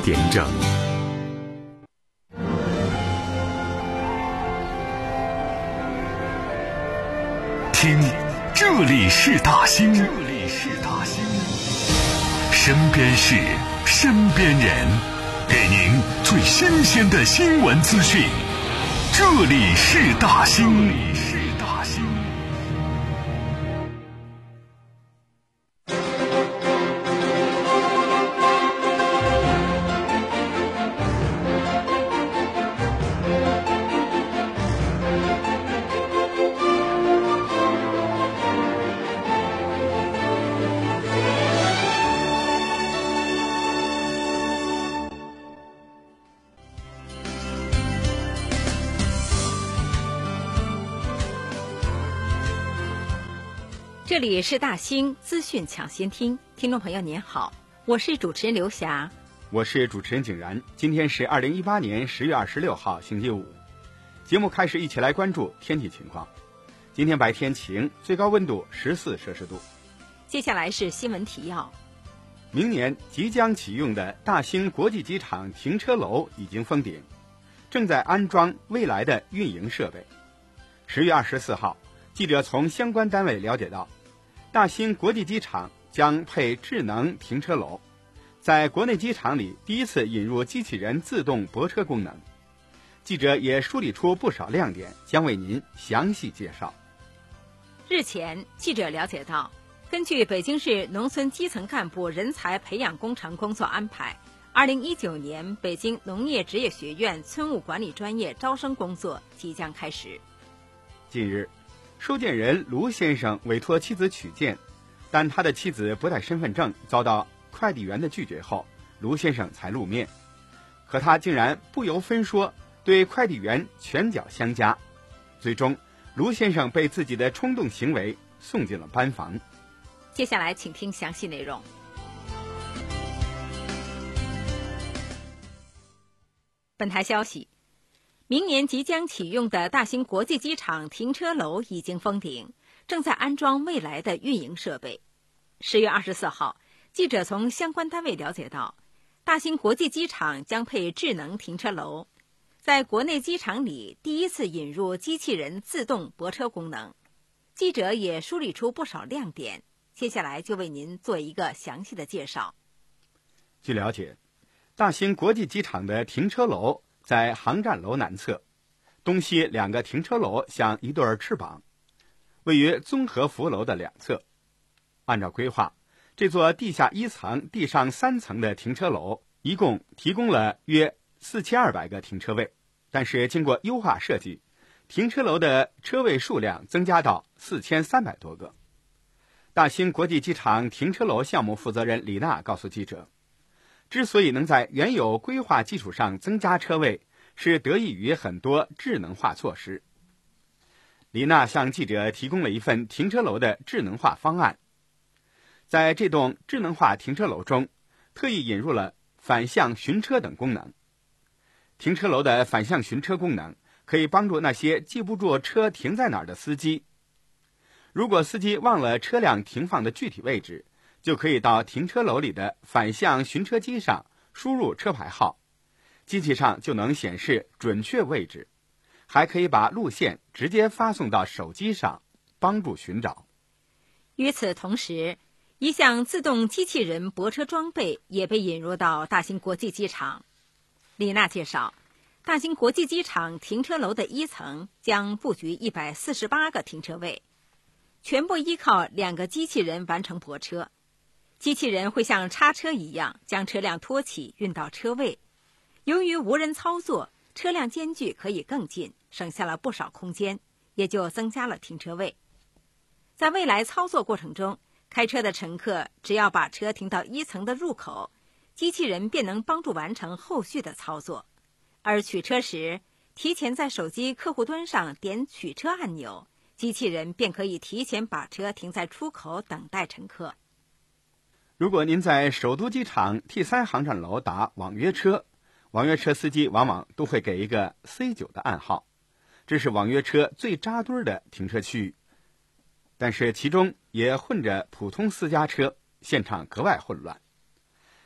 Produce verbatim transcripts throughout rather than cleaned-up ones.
点整。听，这里是大兴，这里是大兴，身边事，身边人，给您最新鲜的新闻资讯。这里是大兴，这里是大兴。 这里是大兴资讯抢先听，听众朋友您好，我是主持人刘霞， 我是主持人景然。今天是二零一八年十月二十六号，星期五。节目开始，一起来关注天气情况。今天白天晴，最高温度十四摄氏度。 接下来是新闻提要。 明年即将启用的大兴国际机场停车楼已经封顶，正在安装未来的运营设备。十月二十四号，记者从相关单位了解到，大兴国际机场将配智能停车楼，在国内机场里第一次引入机器人自动泊车功能。记者也梳理出不少亮点，将为您详细介绍。 日前，记者了解到，根据北京市农村基层干部人才培养工程工作安排，二零一九年北京农业职业学院村务管理专业招生工作即将开始。 近日，收件人卢先生委托妻子取件，但他的妻子不带身份证，遭到快递员的拒绝后，卢先生才露面。可他竟然不由分说对快递员拳脚相加，最终卢先生被自己的冲动行为送进了班房。 接下来请听详细内容。本台消息，明年即将启用的大兴国际机场停车楼已经封顶，正在安装未来的运营设备。十月二十四号，记者从相关单位了解到，大兴国际机场将配智能停车楼，在国内机场里第一次引入机器人自动泊车功能。记者也梳理出不少亮点，接下来就为您做一个详细的介绍。 据了解，大兴国际机场的停车楼在航站楼南侧，东西两个停车楼像一对翅膀，位于综合服务楼的两侧。按照规划，这座地下一层、地上三层的停车楼一共提供了约四千二百个停车位，但是经过优化设计，停车楼的车位数量增加到四千三百多个。大兴国际机场停车楼项目负责人李娜告诉记者，之所以能在原有规划基础上增加车位，是得益于很多智能化措施。李娜向记者提供了一份停车楼的智能化方案。在这栋智能化停车楼中，特意引入了反向寻车等功能。停车楼的反向寻车功能可以帮助那些记不住车停在哪儿的司机。如果司机忘了车辆停放的具体位置，就可以到停车楼里的反向寻车机上输入车牌号，机器上就能显示准确位置，还可以把路线直接发送到手机上，帮助寻找。 与此同时，一项自动机器人泊车装备也被引入到大兴国际机场。李娜介绍，大兴国际机场停车楼的一层将布局一百四十八个停车位，全部依靠两个机器人完成泊车。机器人会像叉车一样将车辆拖起运到车位。由于无人操作，车辆间距可以更近，省下了不少空间，也就增加了停车位。在未来操作过程中，开车的乘客只要把车停到一层的入口，机器人便能帮助完成后续的操作。而取车时，提前在手机客户端上点取车按钮，机器人便可以提前把车停在出口等待乘客。 如果您在首都机场 T 三 航站楼打网约车，网约车司机往往都会给一个 C 九 的暗号，这是网约车最扎堆的停车区域。但是其中也混着普通私家车，现场格外混乱。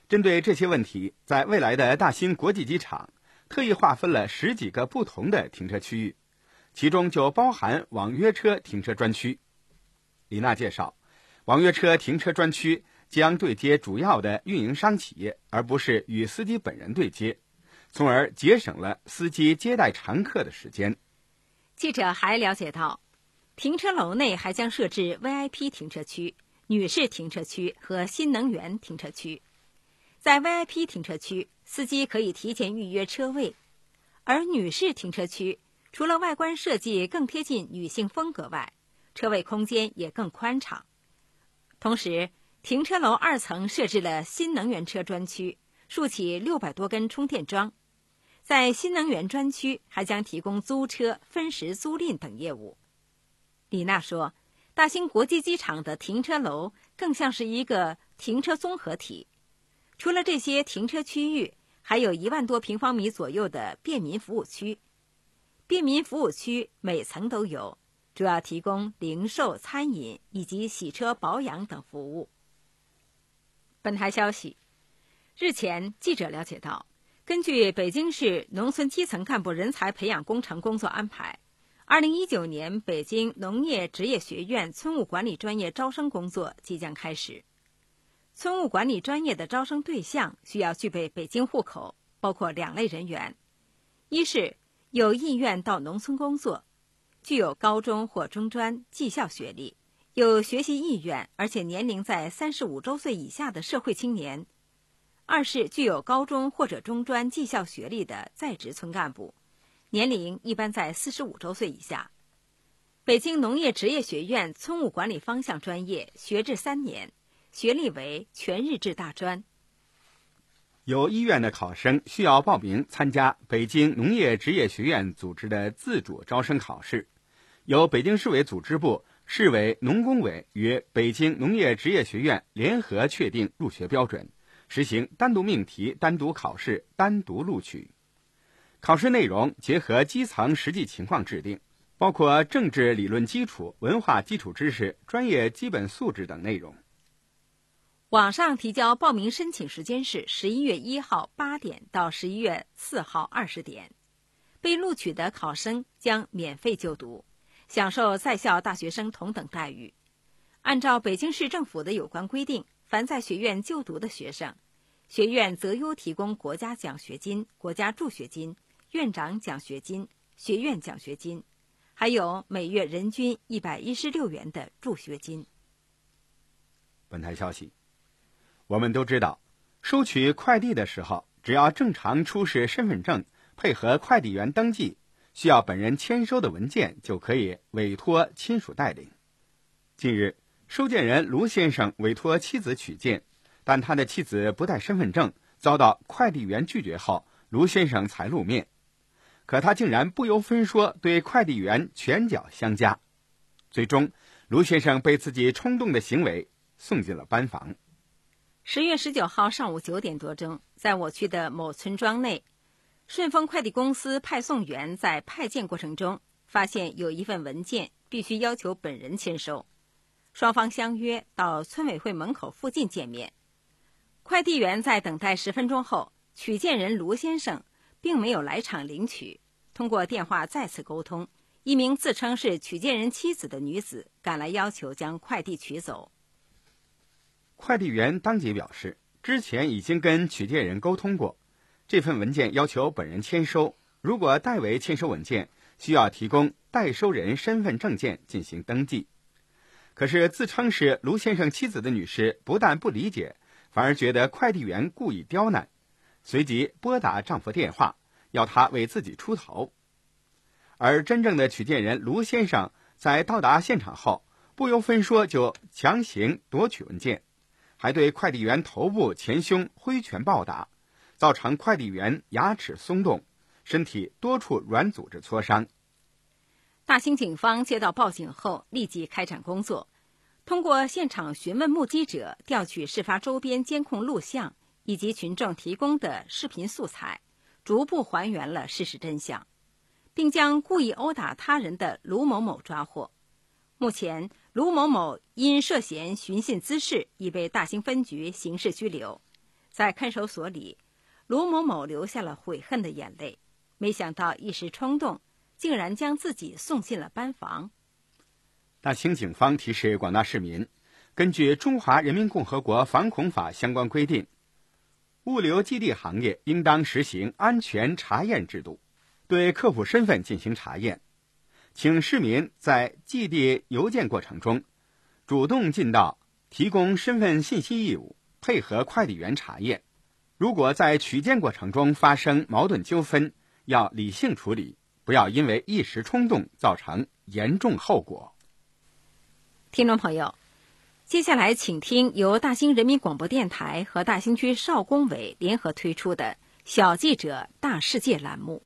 针对这些问题，在未来的大兴国际机场特意划分了十几个不同的停车区域，其中就包含网约车停车专区。李娜介绍，网约车停车专区将对接主要的运营商企业，而不是与司机本人对接，从而节省了司机接待常客的时间。 记者还了解到，停车楼内还将设置 V I P 停车区、女士停车区和新能源停车区。在 V I P 停车区，司机可以提前预约车位，而女士停车区除了外观设计更贴近女性风格外，车位空间也更宽敞。同时，停车楼二层设置了新能源车专区，竖起六百多根充电桩。在新能源专区还将提供租车、分时租赁等业务。李娜说，大兴国际机场的停车楼更像是一个停车综合体。除了这些停车区域，还有一万多平方米左右的便民服务区。便民服务区每层都有，主要提供零售、餐饮以及洗车保养等服务。本台消息，日前记者了解到，根据北京市农村基层干部人才培养工程工作安排，二零一九年北京农业职业学院村务管理专业招生工作即将开始。村务管理专业的招生对象需要具备北京户口，包括两类人员：一是有意愿到农村工作，具有高中或中专技校学历，有学习意愿而且年龄在三十五周岁以下的社会青年；二是具有高中或者中专技校学历的在职村干部，年龄一般在四十五周岁以下。北京农业职业学院村务管理方向专业学制三年，学历为全日制大专。 有意愿的考生需要报名参加北京农业职业学院组织的自主招生考试，由北京市委组织部、市委农工委与北京农业职业学院联合确定入学标准，实行单独命题、单独考试、单独录取。考试内容结合基层实际情况制定，包括政治理论基础、文化基础知识、专业基本素质等内容。 网上提交报名申请时间是十一月一号八点到十一月四号二十点。被录取的考生将免费就读，享受在校大学生同等待遇。按照北京市政府的有关规定，凡在学院就读的学生，学院择优提供国家奖学金、国家助学金、院长奖学金、学院奖学金，还有每月人均一百一十六元的助学金。 本台消息，我们都知道，收取快递的时候，只要正常出示身份证，配合快递员登记，需要本人签收的文件就可以委托亲属代领。近日，收件人卢先生委托妻子取件，但他的妻子不带身份证，遭到快递员拒绝后，卢先生才露面。可他竟然不由分说对快递员拳脚相加，最终卢先生被自己冲动的行为送进了班房。 十月十九号上午九点多钟，在我区的某村庄内，顺丰快递公司派送员在派件过程中发现有一份文件必须要求本人签收，双方相约到村委会门口附近见面。快递员在等待十分钟后，取件人卢先生并没有来场领取，通过电话再次沟通，一名自称是取件人妻子的女子赶来要求将快递取走。 快递员当即表示，之前已经跟取件人沟通过，这份文件要求本人签收，如果代为签收文件，需要提供代收人身份证件进行登记。可是自称是卢先生妻子的女士不但不理解，反而觉得快递员故意刁难，随即拨打丈夫电话，要他为自己出头。而真正的取件人卢先生在到达现场后，不由分说就强行夺取文件，还对快递员头部前胸挥拳暴打，造成快递员牙齿松动，身体多处软组织挫伤。 大兴警方接到报警后立即开展工作，通过现场询问目击者，调取事发周边监控录像以及群众提供的视频素材，逐步还原了事实真相，并将故意殴打他人的卢某某抓获。目前，卢某某因涉嫌寻衅滋事已被大兴分局刑事拘留。 在看守所里，卢某某流下了悔恨的眼泪，没想到一时冲动，竟然将自己送进了班房。 大兴警方提示广大市民，根据《中华人民共和国反恐法》相关规定，物流基地行业应当实行安全查验制度，对客户身份进行查验。请市民在寄递邮件过程中，主动尽到提供身份信息义务，配合快递员查验。如果在取件过程中发生矛盾纠纷，要理性处理，不要因为一时冲动造成严重后果。 听众朋友，接下来请听由大兴人民广播电台和大兴区少工委联合推出的小记者大世界栏目。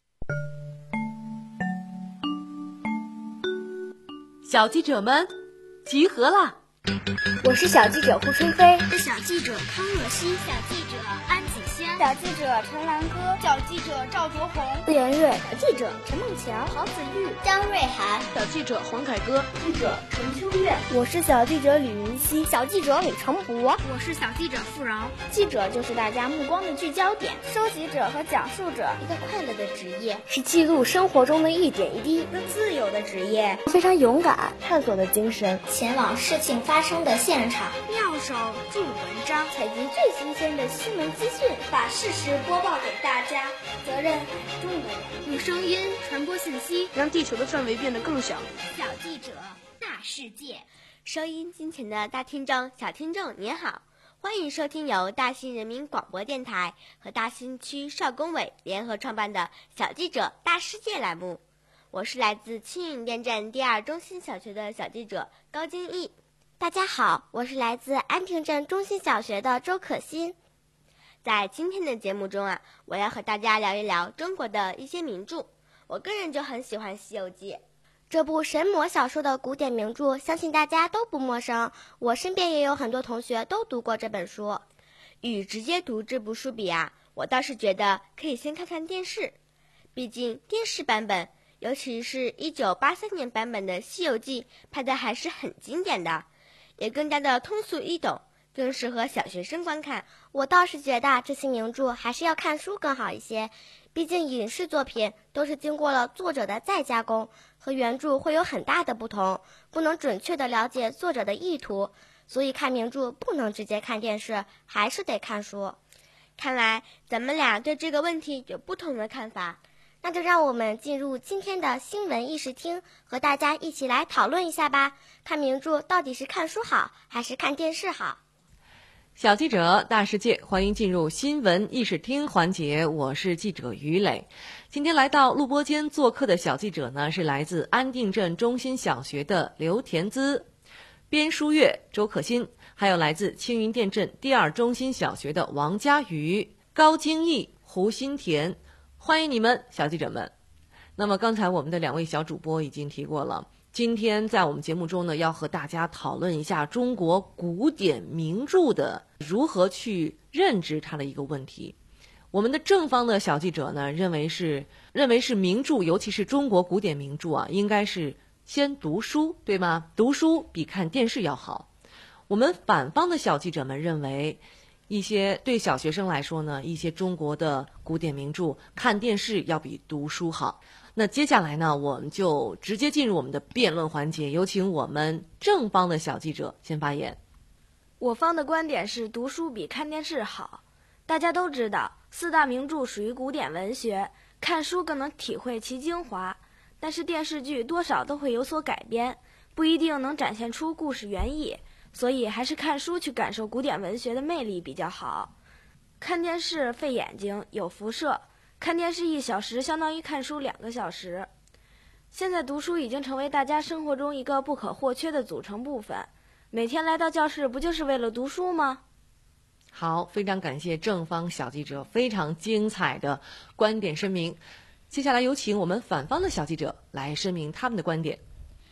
小记者们集合了， 我是小记者胡春飞， 是小记者康若曦， 小记者安子轩， 小记者陈兰歌， 小记者赵卓红， 顾妍瑞， 小记者陈梦强， 郝子玉， 张瑞涵， 小记者黄凯歌， 记者陈秋月， 我是小记者吕云熙， 小记者李成博， 我是小记者付饶。 记者就是大家目光的聚焦点， 收集者和讲述者， 一个快乐的职业， 是记录生活中的一点一滴， 一个自由的职业， 非常勇敢，探索的精神， 前往事情发生的现场， 妙手著文章， 采集最新鲜的新闻资讯， 把事实播报给大家，责任很重的人， 用声音传播信息， 让地球的范围变得更小。 小记者大世界， 收音机前的大听众小听众您好，欢迎收听由大兴人民广播电台和大兴区少工委联合创办的小记者大世界栏目，我是来自青云店镇第二中心小学的小记者高金毅。 大家好，我是来自安定镇中心小学的周可欣。 在今天的节目中啊，我要和大家聊一聊中国的一些名著。我个人就很喜欢《西游记》 这部神魔小说的古典名著，相信大家都不陌生。我身边也有很多同学都读过这本书。 与直接读这部书比啊，我倒是觉得可以先看看电视。毕竟电视版本，尤其是一九八三年版本的《西游记》，拍的还是很经典的，也更加的通俗易懂，更适合小学生观看。 我倒是觉得这些名著还是要看书更好一些，毕竟影视作品都是经过了作者的再加工，和原著会有很大的不同，不能准确的了解作者的意图，所以看名著不能直接看电视，还是得看书。 看来咱们俩对这个问题有不同的看法， 那就让我们进入今天的新闻议事厅，和大家一起来讨论一下吧。看名著到底是看书好，还是看电视好？ 小记者大世界，欢迎进入新闻议事厅环节，我是记者于磊。今天来到录播间做客的小记者呢，是来自安定镇中心小学的刘田姿、边书月、周可欣，还有来自青云店镇第二中心小学的王佳瑜、高京毅、胡新田，欢迎你们，小记者们。那么刚才我们的两位小主播已经提过了，今天在我们节目中呢，要和大家讨论一下中国古典名著的如何去认知它的一个问题。我们的正方的小记者呢，认为是认为是名著，尤其是中国古典名著啊，应该是先读书，对吗？读书比看电视要好。我们反方的小记者们认为，一些对小学生来说呢，一些中国的古典名著看电视要比读书好。那接下来呢，我们就直接进入我们的辩论环节，有请我们正方的小记者先发言。 我方的观点是读书比看电视好。大家都知道，四大名著属于古典文学，看书更能体会其精华，但是电视剧多少都会有所改编，不一定能展现出故事原意，所以还是看书去感受古典文学的魅力比较好。看电视费眼睛，有辐射，看电视一小时相当于看书两个小时。现在读书已经成为大家生活中一个不可或缺的组成部分，每天来到教室不就是为了读书吗？ 好，非常感谢正方小记者非常精彩的观点声明。接下来有请我们反方的小记者来声明他们的观点。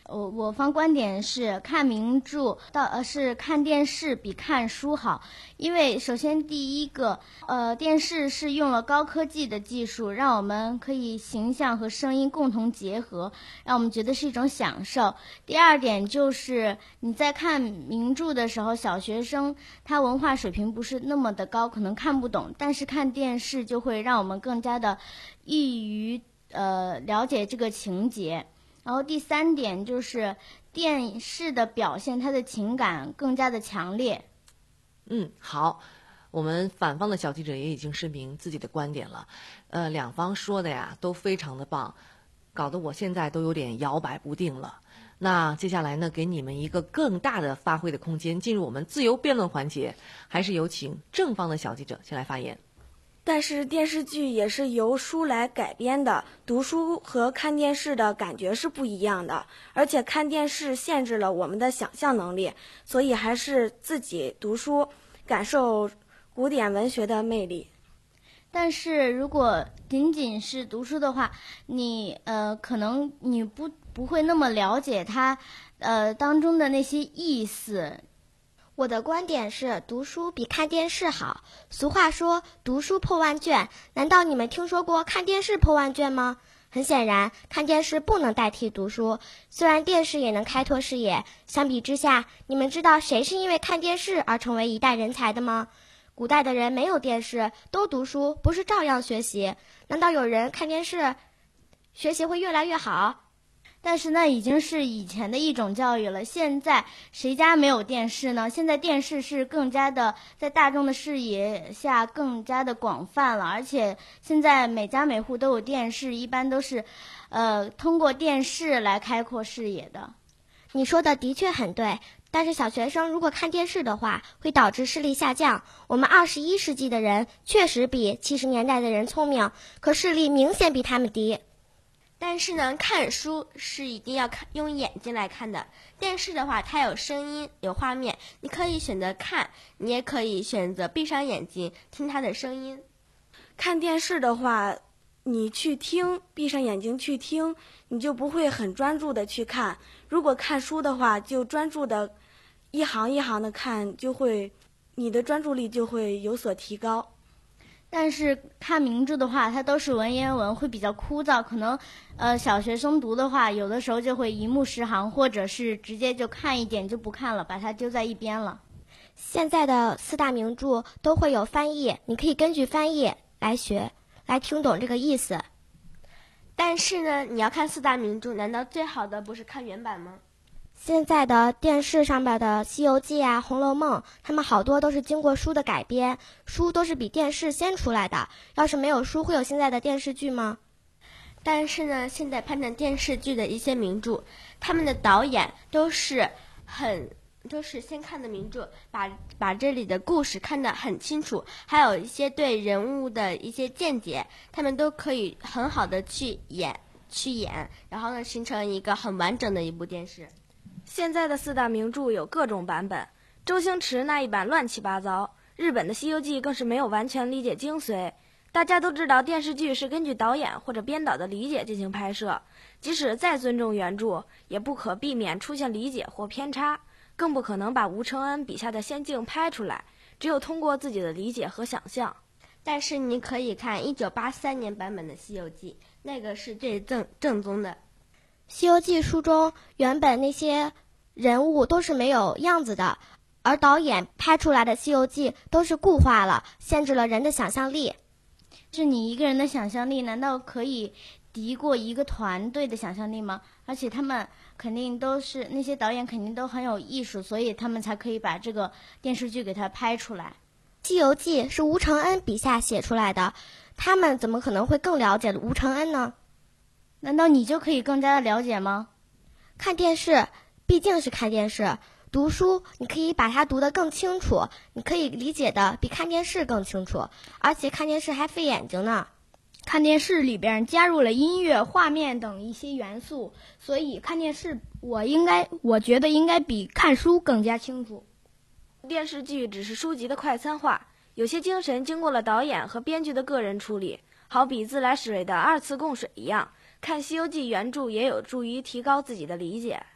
我我方观点是看名著到呃是看电视比看书好，因为首先第一个，呃电视是用了高科技的技术，让我们可以形象和声音共同结合，让我们觉得是一种享受。第二点就是你在看名著的时候，小学生他文化水平不是那么的高，可能看不懂，但是看电视就会让我们更加的易于呃了解这个情节。然后第三点就是电视的表现，它的情感更加的强烈。 嗯，好，我们反方的小记者也已经声明自己的观点了，呃，两方说的呀都非常的棒，搞得我现在都有点摇摆不定了。那接下来呢，给你们一个更大的发挥的空间，进入我们自由辩论环节，还是有请正方的小记者先来发言。 但是电视剧也是由书来改编的，读书和看电视的感觉是不一样的，而且看电视限制了我们的想象能力，所以还是自己读书，感受古典文学的魅力。 但是如果仅仅是读书的话，你呃可能你不不会那么了解它呃当中的那些意思。 我的观点是读书比看电视好。俗话说读书破万卷，难道你们听说过看电视破万卷吗？很显然，看电视不能代替读书，虽然电视也能开拓视野。相比之下，你们知道谁是因为看电视而成为一代人才的吗？古代的人没有电视，都读书，不是照样学习？难道有人看电视，学习会越来越好？ 但是那已经是以前的一种教育了，现在谁家没有电视呢？现在电视是更加的在大众的视野下更加的广泛了，而且现在每家每户都有电视，一般都是呃通过电视来开阔视野的。 你说的的确很对，但是小学生如果看电视的话，会导致视力下降。我们二十一世纪的人确实比七十年代的人聪明，可视力明显比他们低。但是呢，看书是一定要看用眼睛来看的。电视的话，它有声音，有画面，你可以选择看，你也可以选择闭上眼睛听它的声音。 看电视的话，你去听，闭上眼睛去听，你就不会很专注的去看。如果看书的话，就专注的一行一行的看，就会你的专注力就会有所提高。 但是看名著的话，它都是文言文，会比较枯燥，可能呃小学生读的话，有的时候就会一目十行，或者是直接就看一点就不看了，把它丢在一边了。 现在的四大名著都会有翻译，你可以根据翻译来学，来听懂这个意思。但是呢，你要看四大名著，难道最好的不是看原版吗？现在的电视上边的《西游记》啊，《红楼梦》，他们好多都是经过书的改编，书都是比电视先出来的。要是没有书，会有现在的电视剧吗？但是呢，现在拍成电视剧的一些名著，他们的导演都是很都是先看的名著，把把这里的故事看得很清楚，还有一些对人物的一些见解，他们都可以很好的去演去演，然后呢，形成一个很完整的一部电视。 现在的四大名著有各种版本，周星驰那一版乱七八糟，日本的《西游记》更是没有完全理解精髓。大家都知道电视剧是根据导演或者编导的理解进行拍摄，即使再尊重原著，也不可避免出现理解或偏差，更不可能把吴承恩笔下的仙境拍出来，只有通过自己的理解和想象。 但是你可以看一九八三年版本的《西游记》，那个是最正正宗的。《西游记》书中原本那些人物都是没有样子的，而导演拍出来的《西游记》都是固化了，限制了人的想象力。 是你一个人的想象力难道可以敌过一个团队的想象力吗？而且他们肯定都是那些导演肯定都很有艺术，所以他们才可以把这个电视剧给它拍出来。 《西游记》是吴承恩笔下写出来的，他们怎么可能会更了解吴承恩呢？ 难道你就可以更加的了解吗？ 看电视毕竟是看电视，读书你可以把它读得更清楚，你可以理解的比看电视更清楚，而且看电视还费眼睛呢。 看电视里边加入了音乐、画面等一些元素，所以看电视我应该我觉得应该比看书更加清楚。 电视剧只是书籍的快餐化，有些精神经过了导演和编剧的个人处理，好比自来水的二次供水一样，看《西游记》原著也有助于提高自己的理解。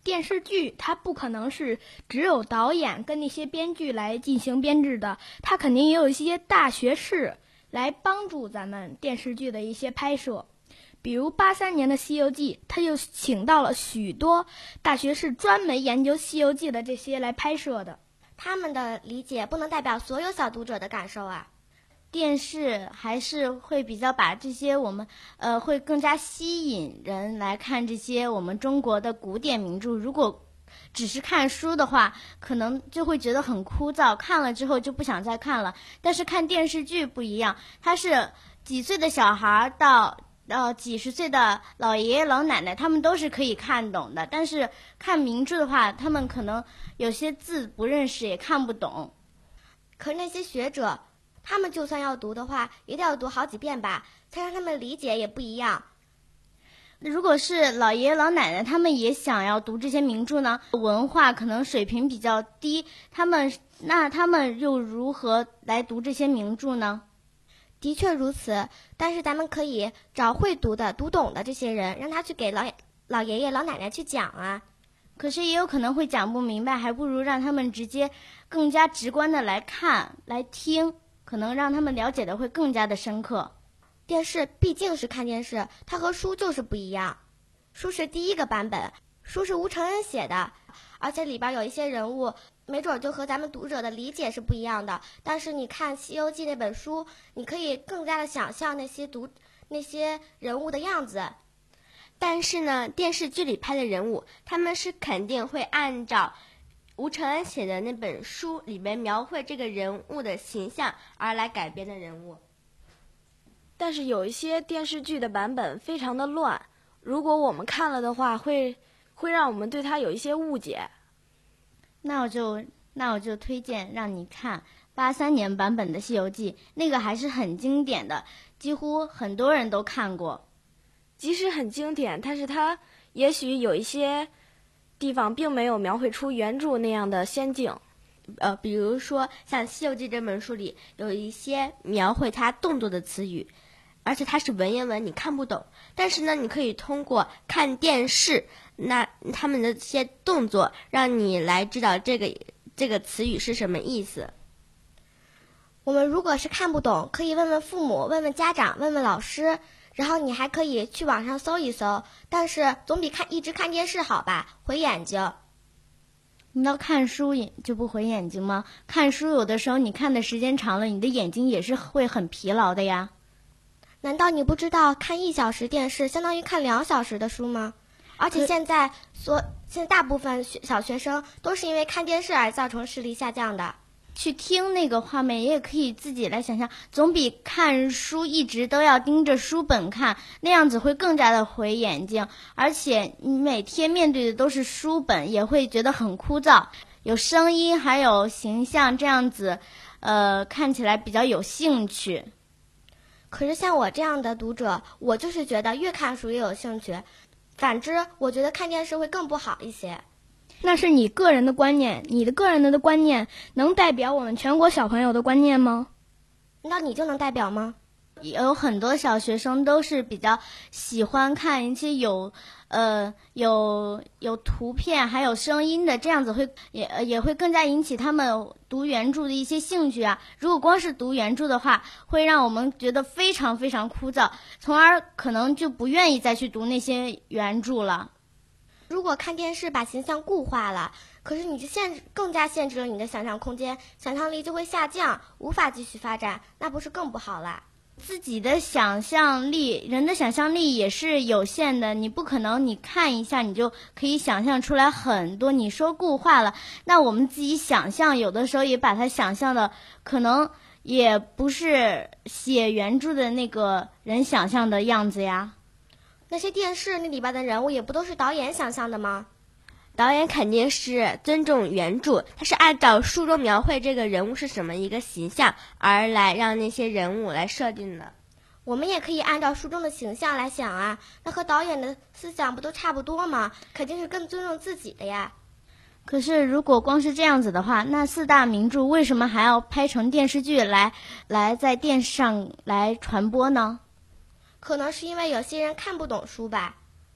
电视剧它不可能是只有导演跟那些编剧来进行编制的，它肯定也有一些大学士来帮助咱们电视剧的一些拍摄。比如八三年的《西游记》，他就请到了许多大学士专门研究《西游记》的这些来拍摄的。 他们的理解不能代表所有小读者的感受啊。 电视还是会比较把这些我们呃会更加吸引人来看这些我们中国的古典名著。如果只是看书的话，可能就会觉得很枯燥，看了之后就不想再看了。但是看电视剧不一样，它是几岁的小孩到呃几十岁的老爷爷老奶奶，他们都是可以看懂的。但是看名著的话，他们可能有些字不认识，也看不懂。 可是那些学者，他们就算要读的话，也得要读好几遍吧，才让他们理解也不一样。 如果是老爷爷老奶奶，他们也想要读这些名著呢，文化可能水平比较低，他们那他们又如何来读这些名著呢？ 的确如此，但是咱们可以找会读的、读懂的这些人，让他去给老老爷爷老奶奶去讲啊。 可是也有可能会讲不明白，还不如让他们直接更加直观的来看来听，可能让他们了解的会更加的深刻。 电视毕竟是看电视，它和书就是不一样。书是第一个版本，书是吴承恩写的，而且里边有一些人物没准就和咱们读者的理解是不一样的。但是你看《西游记》那本书，你可以更加的想象那些读那些人物的样子。但是呢，电视剧里拍的人物，他们是肯定会按照吴承恩写的那本书里面描绘这个人物的形象而来改编的人物。 但是有一些电视剧的版本非常的乱，如果我们看了的话，会会让我们对它有一些误解。 那我就那我就推荐让你看八三年版本的《西游记》，那个还是很经典的，几乎很多人都看过。 即使很经典，但是它也许有一些地方并没有描绘出原著那样的仙境。 呃，比如说像《西游记》这本书里有一些描绘它动作的词语，而且它是文言文，你看不懂。但是呢，你可以通过看电视，那他们的这些动作，让你来知道这个这个词语是什么意思。我们如果是看不懂，可以问问父母，问问家长，问问老师，然后你还可以去网上搜一搜。但是总比看一直看电视好吧，毁眼睛。 你要看书就不毁眼睛吗？看书有的时候你看的时间长了，你的眼睛也是会很疲劳的呀。 难道你不知道看一小时电视相当于看两小时的书吗？而且现在所现在大部分学小学生都是因为看电视而造成视力下降的。 去听那个画面也可以自己来想象，总比看书一直都要盯着书本看，那样子会更加的毁眼睛，而且你每天面对的都是书本，也会觉得很枯燥。有声音还有形象，这样子呃看起来比较有兴趣。 可是像我这样的读者，我就是觉得越看书越有兴趣，反之我觉得看电视会更不好一些。 那是你个人的观念，你的个人的观念能代表我们全国小朋友的观念吗？ 那你就能代表吗？ 有很多小学生都是比较喜欢看一些有呃有有图片还有声音的，这样子会也也会更加引起他们读原著的一些兴趣啊。如果光是读原著的话，会让我们觉得非常非常枯燥，从而可能就不愿意再去读那些原著了。 如果看电视把形象固化了，可是你就限制更加限制了你的想象空间，想象力就会下降，无法继续发展，那不是更不好啦？ 自己的想象力，人的想象力也是有限的，你不可能你看一下你就可以想象出来很多。你说固化了，那我们自己想象有的时候也把它想象的可能也不是写原著的那个人想象的样子呀。 那些电视那里边的人物也不都是导演想象的吗？导演肯定是尊重原著，他是按照书中描绘这个人物是什么一个形象而来让那些人物来设定的。我们也可以按照书中的形象来想啊，那和导演的思想不都差不多吗？肯定是更尊重自己的呀。 可是如果光是这样子的话，那四大名著为什么还要拍成电视剧来来在电视上来传播呢？ 可能是因为有些人看不懂书吧。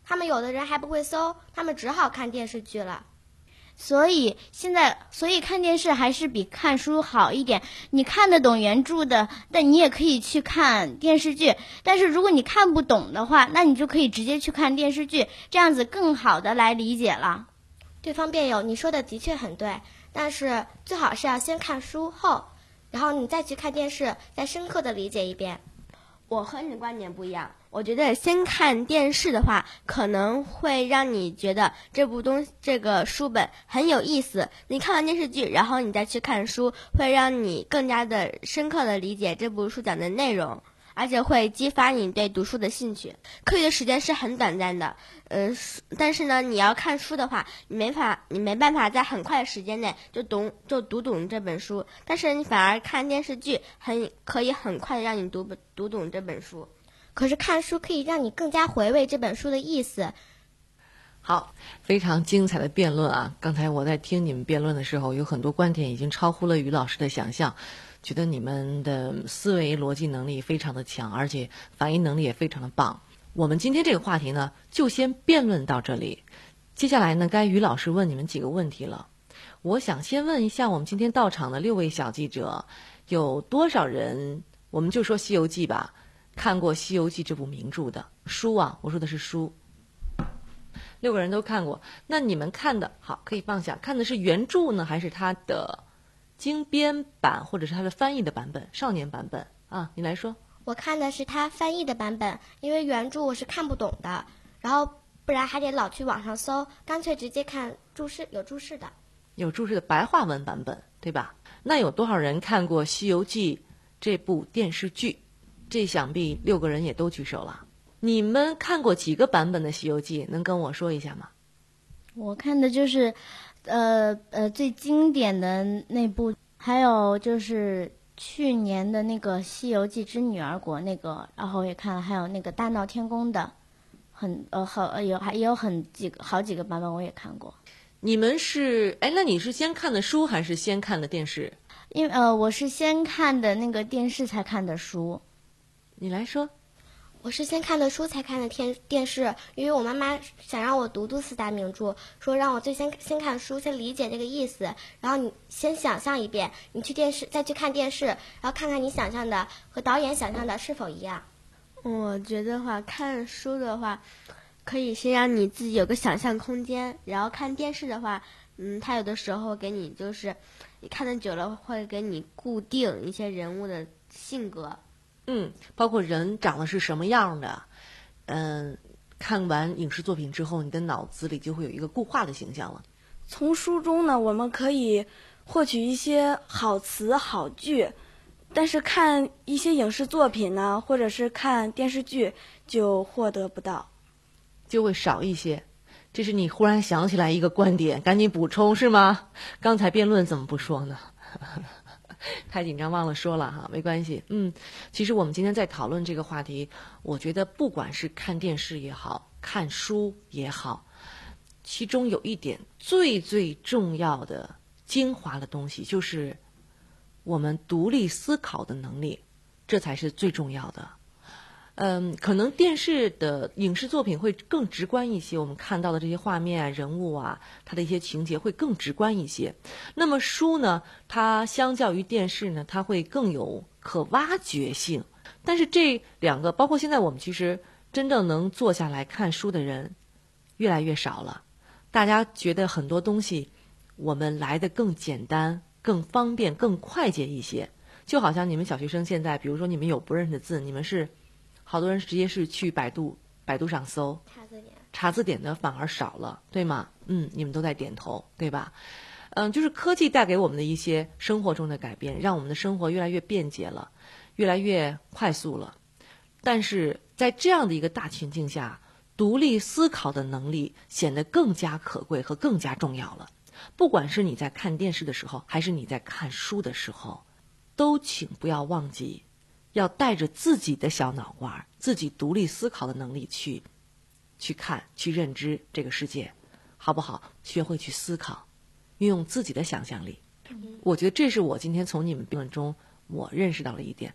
他们有的人还不会搜，他们只好看电视剧了。 所以现在，所以看电视还是比看书好一点。你看得懂原著的，但你也可以去看电视剧。但是如果你看不懂的话，那你就可以直接去看电视剧，这样子更好的来理解了。 对方辩友，你说的的确很对，但是最好是要先看书后，然后你再去看电视，再深刻的理解一遍。我和你的观点不一样，我觉得先看电视的话，可能会让你觉得这部东西这个书本很有意思。你看完电视剧，然后你再去看书，会让你更加的深刻的理解这部书讲的内容，而且会激发你对读书的兴趣。课余的时间是很短暂的，呃，但是呢，你要看书的话，你没法，你没办法在很快的时间内就懂就读懂这本书。但是你反而看电视剧，很可以很快的让你读读懂这本书。可是看书可以让你更加回味这本书的意思。 好，非常精彩的辩论啊！刚才我在听你们辩论的时候，有很多观点已经超乎了于老师的想象，觉得你们的思维逻辑能力非常的强，而且反应能力也非常的棒。我们今天这个话题呢，就先辩论到这里。接下来呢，该于老师问你们几个问题了。我想先问一下我们今天到场的六位小记者，有多少人，我们就说《西游记》吧，看过《西游记》这部名著的书啊？我说的是书。六个人都看过，那你们看的好可以放下，看的是原著呢，还是它的精编版，或者是它的翻译的版本，少年版本啊？你来说。 我看的是他翻译的版本，因为原著我是看不懂的，然后不然还得老去网上搜，干脆直接看注释，有注释的。 有注释的白话文版本，对吧？那有多少人看过《西游记》这部电视剧？这想必六个人也都举手了。你们看过几个版本的《西游记》？能跟我说一下吗？ 我看的就是，呃呃，最经典的那部，还有就是去年的那个《西游记之女儿国》那个，然后也看了，还有那个大闹天宫的，很呃好有还也有很几个好几个版本我也看过。 你们是哎，那你是先看的书还是先看的电视？ 因为呃，我是先看的那个电视才看的书。 你来说。 我是先看的书才看的电电视，因为我妈妈想让我读读四大名著，说让我最先先看书，先理解这个意思，然后你先想象一遍，你去电视再去看电视，然后看看你想象的和导演想象的是否一样。我觉得话，看书的话，可以先让你自己有个想象空间，然后看电视的话，嗯，它有的时候给你就是你看得久了会给你固定一些人物的性格。 嗯，包括人长得是什么样的，嗯，看完影视作品之后，你的脑子里就会有一个固化的形象了。 从书中呢，我们可以获取一些好词好句，但是看一些影视作品呢，或者是看电视剧，就获得不到， 就会少一些。这是你忽然想起来一个观点，赶紧补充是吗？刚才辩论怎么不说呢？太紧张忘了说了哈，没关系。嗯，其实我们今天在讨论这个话题，我觉得不管是看电视也好，看书也好，其中有一点最最重要的精华的东西，就是我们独立思考的能力，这才是最重要的。嗯，可能电视的影视作品会更直观一些，我们看到的这些画面啊、人物啊，它的一些情节会更直观一些。那么书呢，它相较于电视呢，它会更有可挖掘性。但是这两个，包括现在我们其实真正能坐下来看书的人越来越少了。大家觉得很多东西我们来得更简单、更方便、更快捷一些。就好像你们小学生现在，比如说你们有不认识的字，你们是好多人直接是去百度百度上搜， 查字典， 查字典的反而少了，对吗？嗯，你们都在点头，对吧？嗯，就是科技带给我们的一些生活中的改变，让我们的生活越来越便捷了，越来越快速了。但是在这样的一个大情境下，独立思考的能力显得更加可贵和更加重要了。不管是你在看电视的时候，还是你在看书的时候，都请不要忘记要带着自己的小脑瓜，自己独立思考的能力去去看、去认知这个世界，好不好？学会去思考，运用自己的想象力。我觉得这是我今天从你们辩论中我认识到了一点。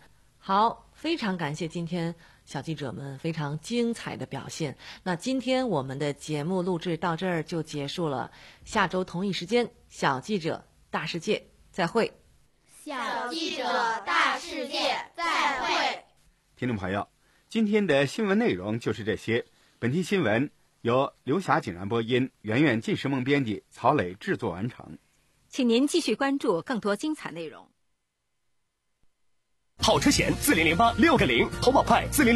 好，非常感谢今天小记者们非常精彩的表现。那今天我们的节目录制到这儿就结束了，下周同一时间，小记者大世界再会。 小记者大世界再会。 听众朋友，今天的新闻内容就是这些。本期新闻由刘霞景然播音，圆圆进时梦编辑，曹磊制作完成。 请您继续关注更多精彩内容。 好车险四零零八六个零，投保快四零。